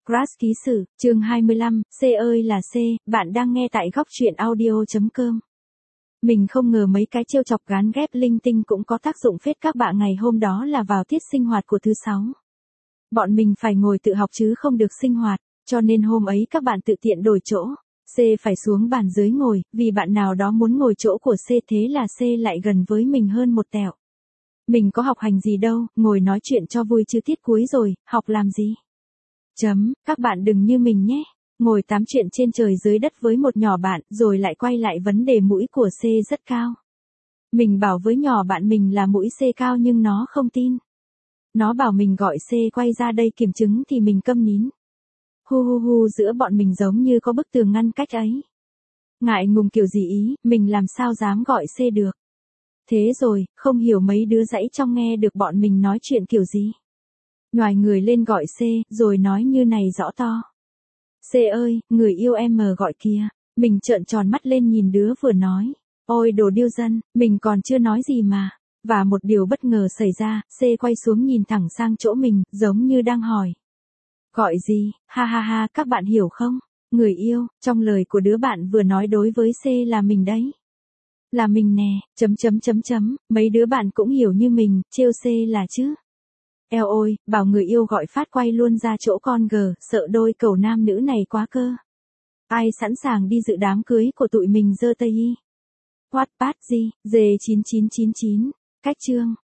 Crash ký sử, chương 25, C ơi là C, bạn đang nghe tại góc truyện audio.com. Mình không ngờ mấy cái trêu chọc gán ghép linh tinh cũng có tác dụng phết các bạn. Ngày hôm đó là vào tiết sinh hoạt của thứ 6. Bọn mình phải ngồi tự học chứ không được sinh hoạt, cho nên hôm ấy các bạn tự tiện đổi chỗ. C phải xuống bàn dưới ngồi, vì bạn nào đó muốn ngồi chỗ của C, thế là C lại gần với mình hơn một tẹo. Mình có học hành gì đâu, ngồi nói chuyện cho vui chứ tiết cuối rồi, học làm gì? Các bạn đừng như mình nhé. Ngồi tám chuyện trên trời dưới đất với một nhỏ bạn, rồi lại quay lại vấn đề mũi của C rất cao. Mình bảo với nhỏ bạn mình là mũi C cao nhưng nó không tin. Nó bảo mình gọi C quay ra đây kiểm chứng thì mình câm nín. Giữa bọn mình giống như có bức tường ngăn cách ấy. Ngại ngùng kiểu gì ý, mình làm sao dám gọi C được. Thế rồi, không hiểu mấy đứa dãy trong nghe được bọn mình nói chuyện kiểu gì. Nhoài người lên gọi C, rồi nói như này rõ to. C ơi, người yêu em gọi kìa. Mình trợn tròn mắt lên nhìn đứa vừa nói. Ôi đồ điêu dân, mình còn chưa nói gì mà. Và một điều bất ngờ xảy ra, C quay xuống nhìn thẳng sang chỗ mình, giống như đang hỏi. Gọi gì, ha, các bạn hiểu không? Người yêu, trong lời của đứa bạn vừa nói đối với C là mình đấy. Là mình nè, mấy đứa bạn cũng hiểu như mình, trêu C là chứ. Eo ôi, bảo người yêu gọi phát quay luôn ra chỗ con G, sợ đôi cầu nam nữ này quá cơ. Ai sẵn sàng đi dự đám cưới của tụi mình giơ tay y. Wattpad gì, G9999, cách chương.